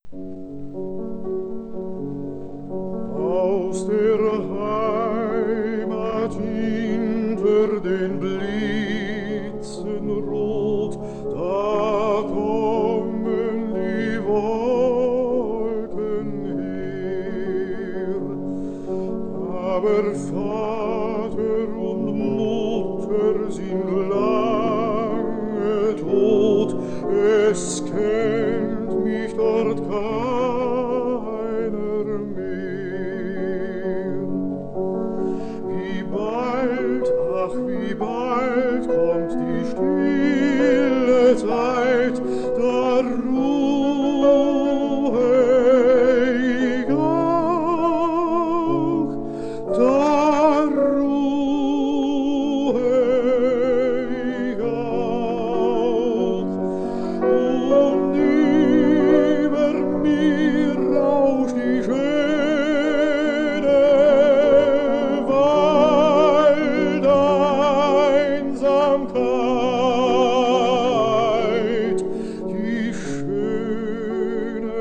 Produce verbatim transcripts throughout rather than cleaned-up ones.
Aus der Heimat hinter den Blitzen rot, da kommen die Wolken her. Aber Vater und Mutter sind lange tot, es kennt mich dort keiner mehr. Wie bald, ach wie bald kommt die stille Zeit, da ruhe ich auch, da ruhe ich auch. Und über mir rauscht die schöne Waldeinsamkeit, die schöne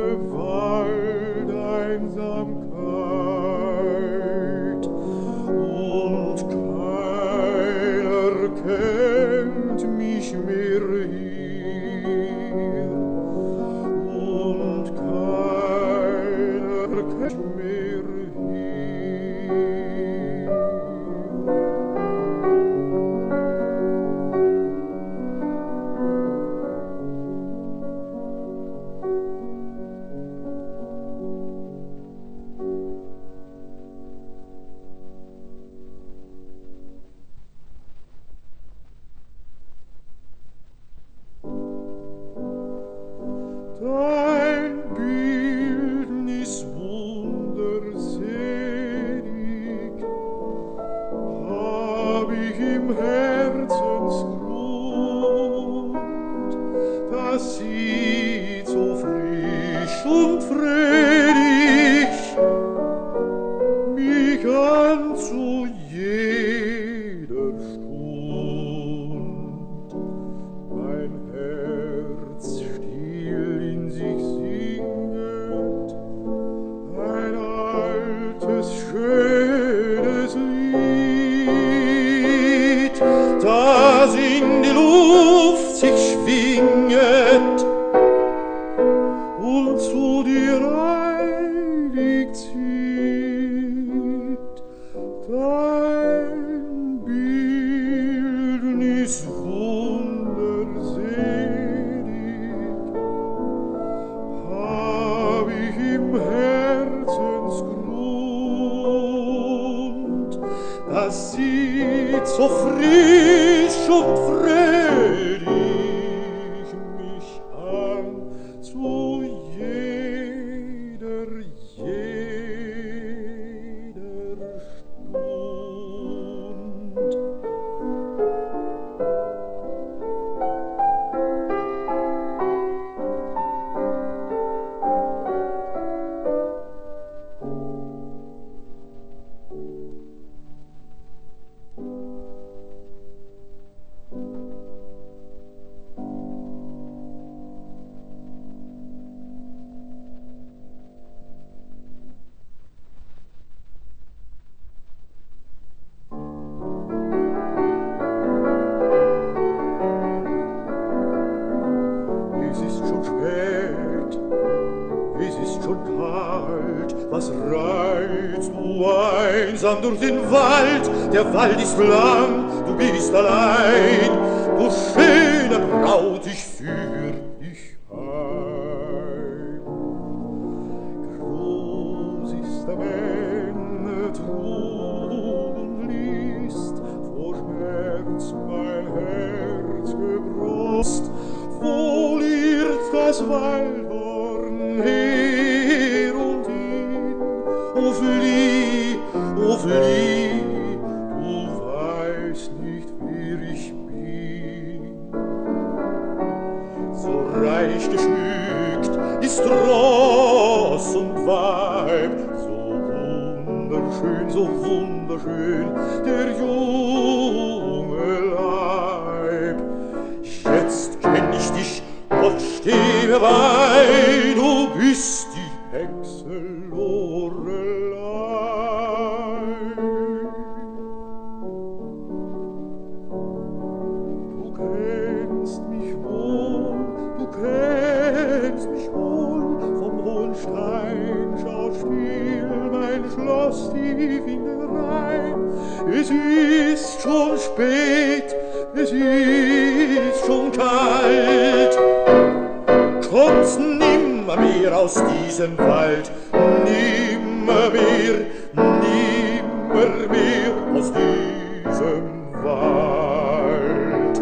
Waldeinsamkeit. Und keiner kennt mich mehr hier, und keiner kennt mehr hier. Dein Bildnis wunderselig hab ich im Herzensgrund, das sieht so frisch und fröhlich mich an zu jeder Stund. Mein Herz still in sich singet ein altes, schönes Lied, das in die Luft sich schwinget und zu dir eilig zieht. Dein Bildnis wunderselig hab ich im Herzensgrund, das sieht so frisch und fröhlich mich an zu jeder, jeder Stund. Es ist schon spät, es ist schon kalt, was reitst du einsam durch den Wald? Der Wald ist lang, du bist allein, du schöne Braut, ich führ dich heim. Groß ist der Männer Trug und List, vor Schmerz mein Herz gebrost. Wo irrt das Waldhorn her und hin? O flieh, o flieh, du weißt nicht, wer ich bin. So reich geschmückt ist Ross und Weib, so wunderschön, so wunderschön der junge Leib. Jetzt kenn ich dich, Gott steh mir bei, du bist Hexe Lorelei. Du kennst mich wohl, du kennst mich wohl, vom hohen Steinschauspiel, mein Schloss tief in den Rhein. Es ist schon spät, es ist schon kalt. Kommst nimmermehr aus diesem Wald, nimmermehr, nimmermehr aus diesem Wald.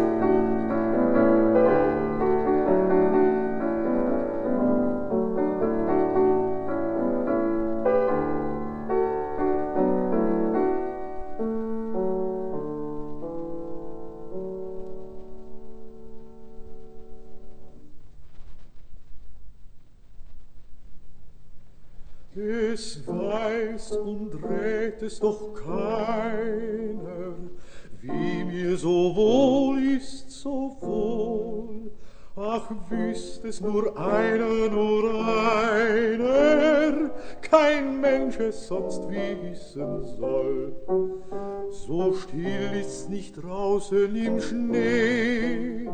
Es weiß und rät es doch keiner, wie mir so wohl ist, so wohl. Ach, wüsst es nur einer, nur einer, kein Mensch es sonst wissen soll. So still ist's nicht draußen im Schnee,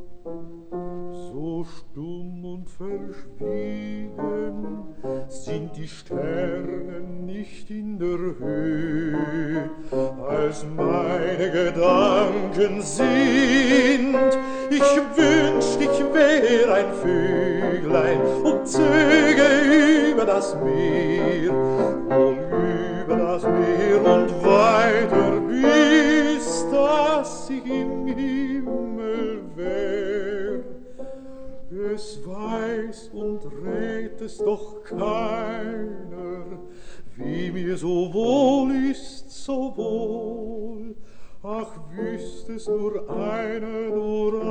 so stumm und verschwiegen sind die Sterne nicht in der Höhe, als meine Gedanken sind. Ich wünscht, ich wär ein Vöglein und zöge über das Meer, wohl über das Meer und weiter, bis dass ich im Himmel wär. Es weiß und rät es doch keiner, wie mir so wohl ist, so wohl. Ach, wüsst es nur einer, nur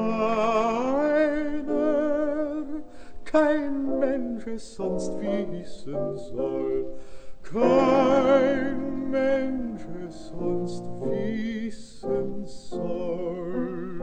einer, kein Mensch es sonst wissen soll, kein Mensch es sonst wissen soll.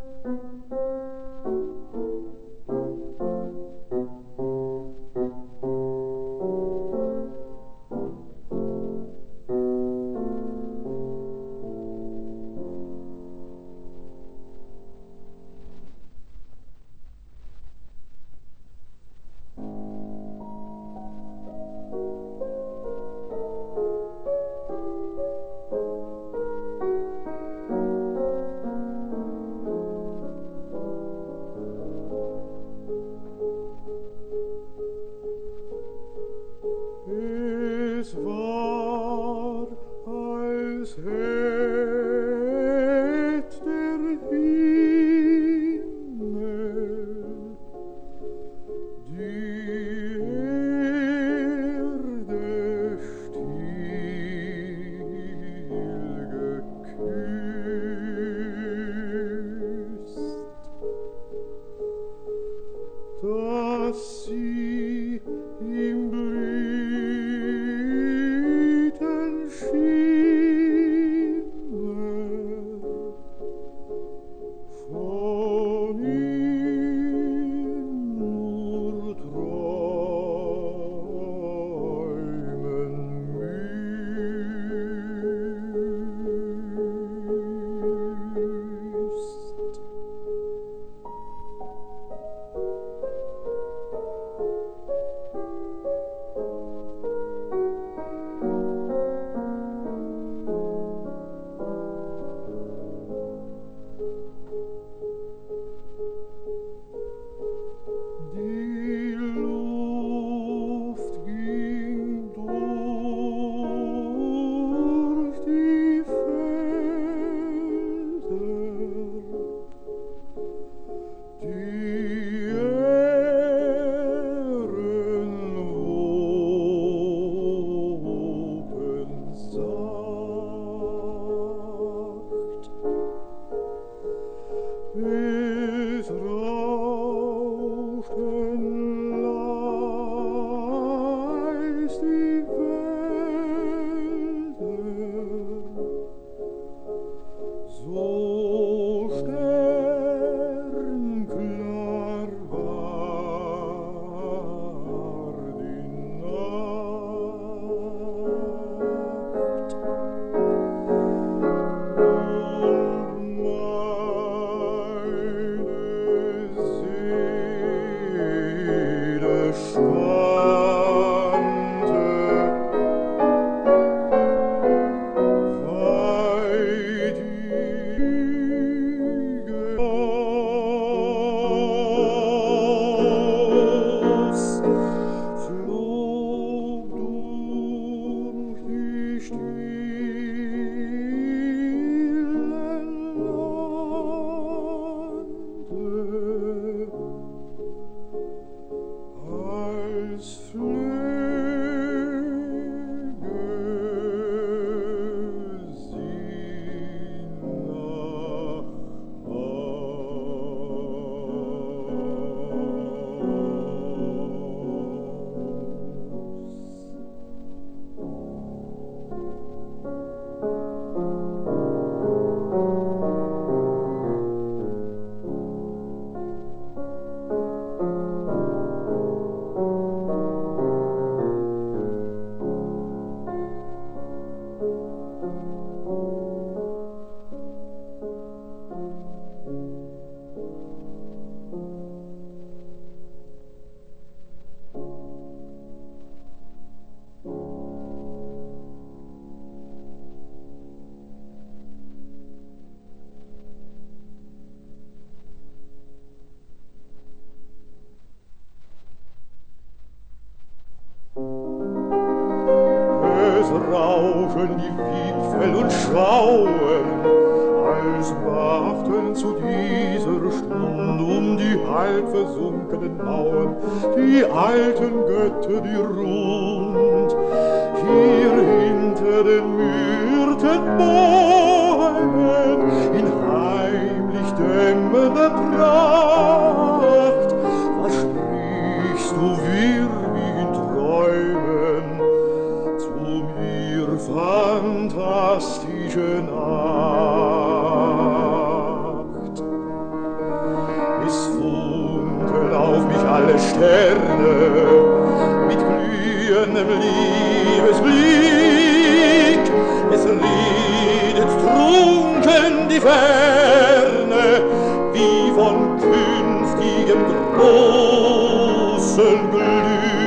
Es war, als hätt der Himmel die Erde still geküsst, dass sie im rauschen die Wipfel und schauen, als brachten zu dieser Stund um die halb versunkenen Mauern die alten Götter, die rund hier hinter den Myrtenbäumen in heimlich dämmernder Pracht. Was sprichst du wirr wie in Träumen zu mir, fantastische Nacht? Es funkeln auf mich alle Sterne mit glühendem Liebesblick. Es redet trunken die Ferne wie von künftigem großen Glück.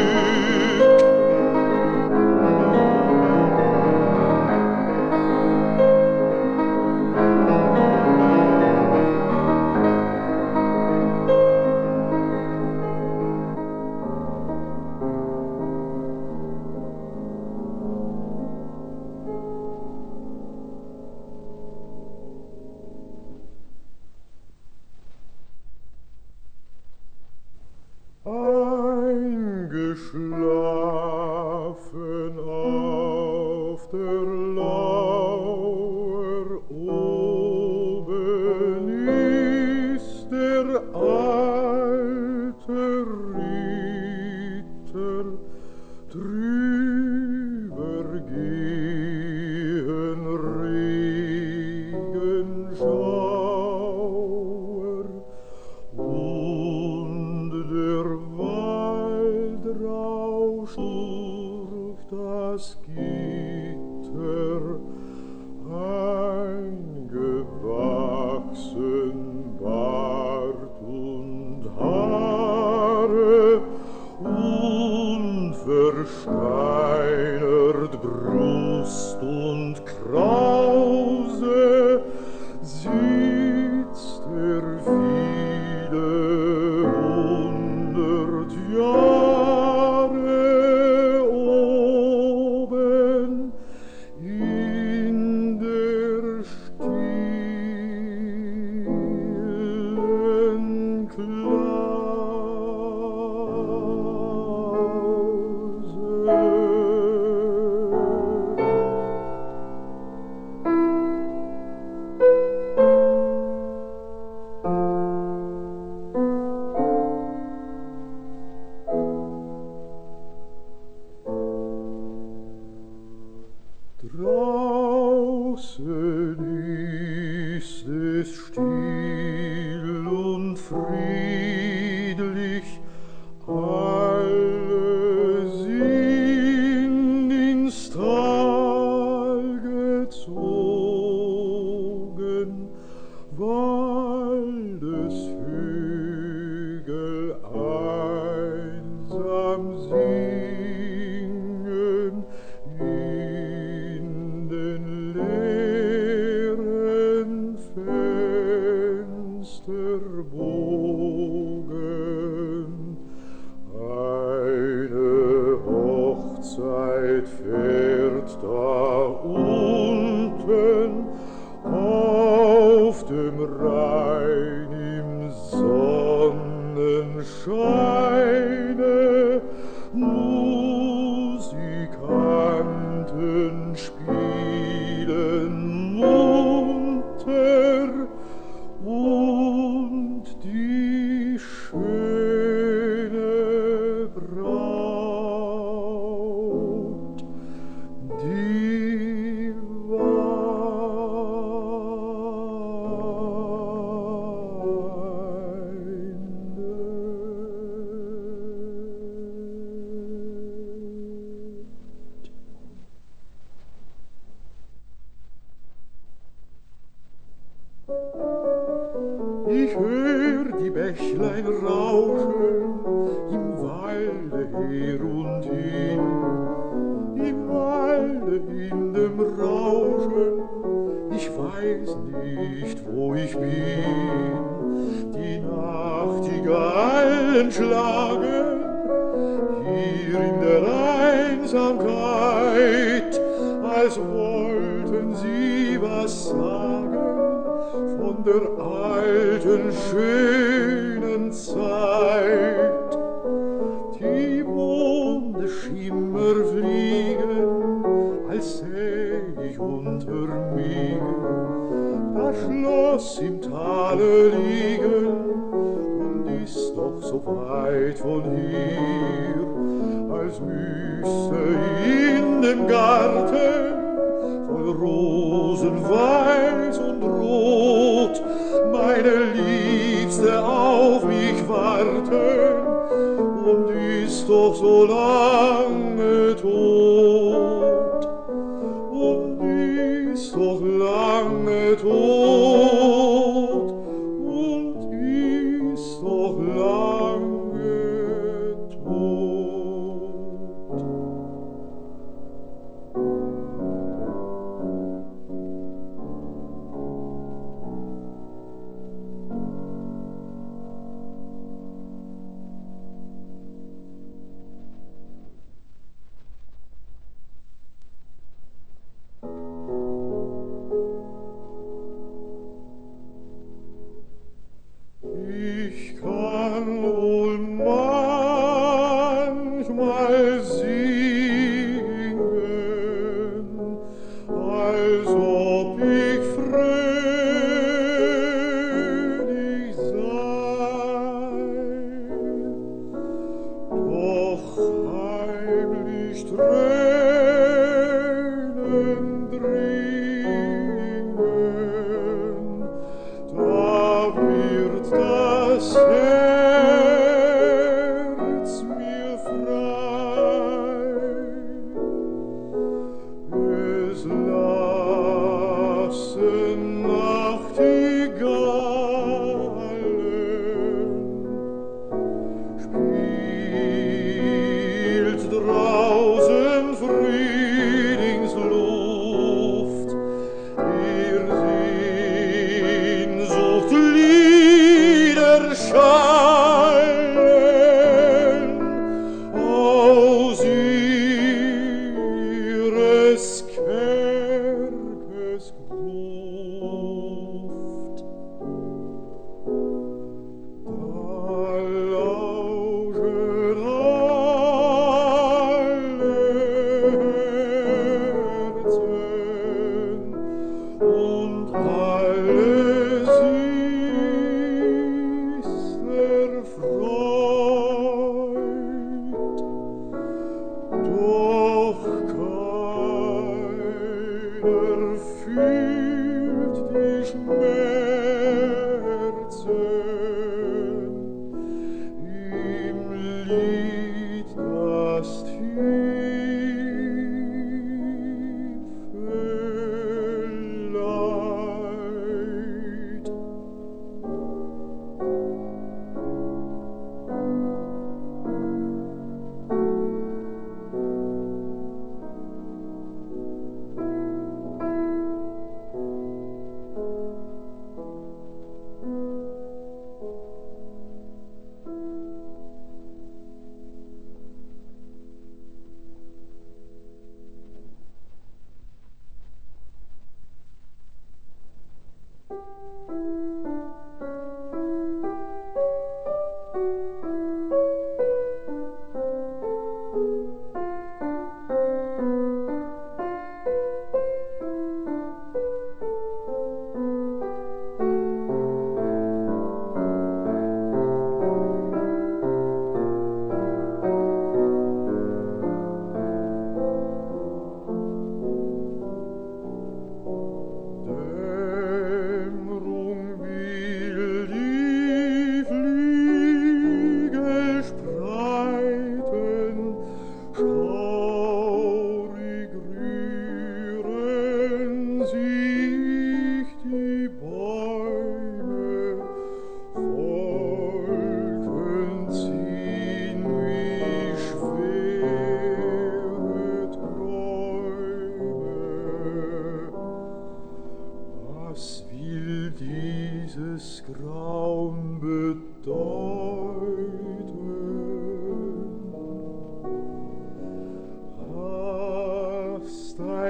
Eingeschlafen auf der Lauer oben ist der alte Ritter, drüber gehen Regenschauer und der Waldrausch durch das Gitter, eingewachsen Bart und Haare, unversteinert Brust und Krause, sitzt er viele hundert Jahre oben in der stillen Klause. Musikanten spielen munter und die schöne Braut, die Ich hör die Bächlein rauschen im Walde her und hin, im Walde in dem Rauschen, ich weiß nicht, wo ich bin. Die Nachtigallen schlagen hier in der Einsamkeit, als wollten sie was sagen von der alten, schönen Zeit. Die Mondschimmer fliegen, als säh ich unter mir das Schloss im Tale liegen, und ist doch so weit von hier, als müsste in dem Garten voll Rosen weiß und rot meine Liebste auf mich warten, und ist doch so lange tot, und ist doch lange tot, und ist doch lange tot.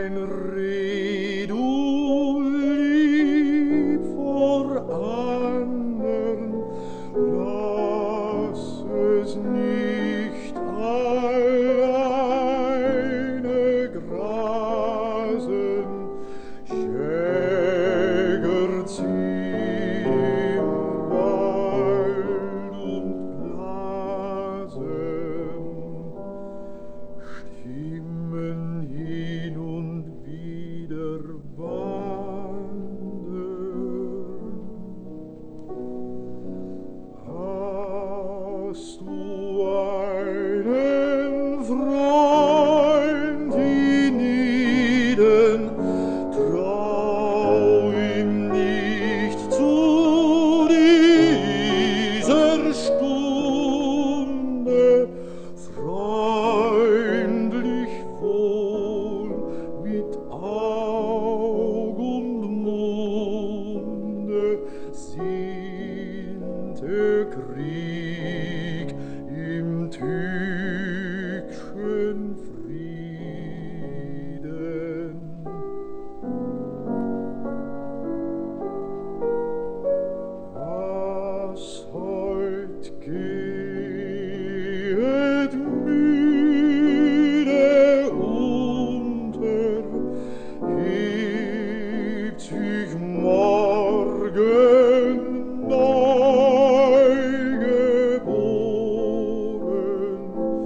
mein Reh, du lieb vor andern, lass es nicht alleine grasen, Jäger zieh im Wald und blasen, Stimmen hin und wieder wandern. Hast du einen Freund hienieden, trau ihm nicht zu dieser Stunde, freundlich wohl mit Aug und Munde sinnt der Krieg im tückschen Frieden. Was heut gehet müde unter, hebt sich morgen neu geboren.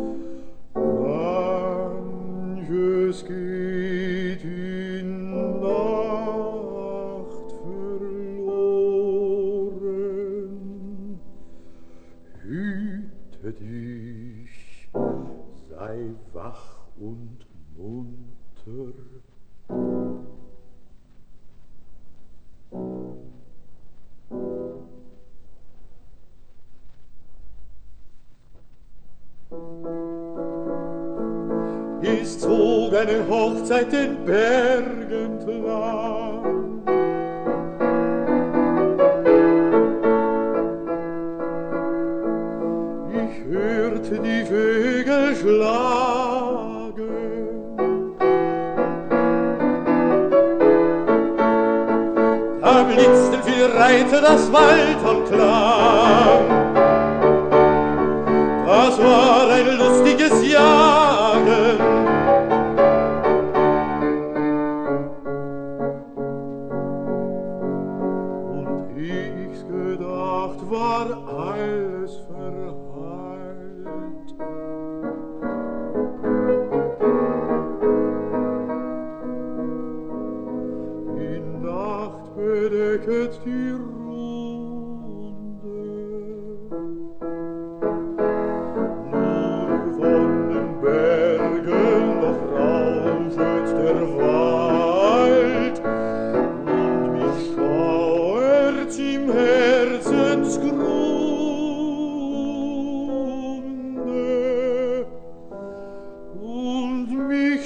Manches geht in Nacht verloren. Hüte dich, sei wach und munter. Es zog eine Hochzeit den Berg entlang. Ich hörte die Vögel schlagen. Da blitzten viele Reiter das Waldhorn klang. Das war ein lustiges Jagen. Und ich's gedacht, war alles verheilt. Die Nacht bedecket die Runde. Von den Bergen noch rauschet der Wald und mich schauert's im Herzensgrunde und mich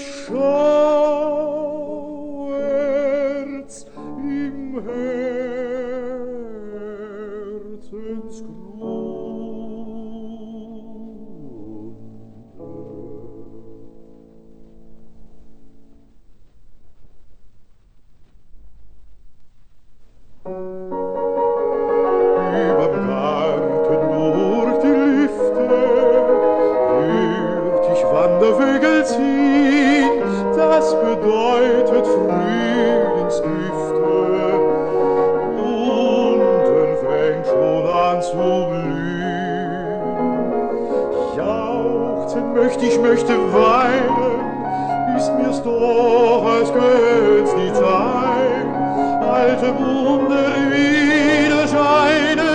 schauert's im Herzensgrunde. Überm Garten durch die Lüfte hört ich Wandervögel ziehen, das bedeutet Frühlingsdüfte. Unten fängt schon an zu blühen. Jauchzen möcht ich, möchte weinen, ist mir's doch, als gönn's die Zeit. Alte Wunder wieder scheinen.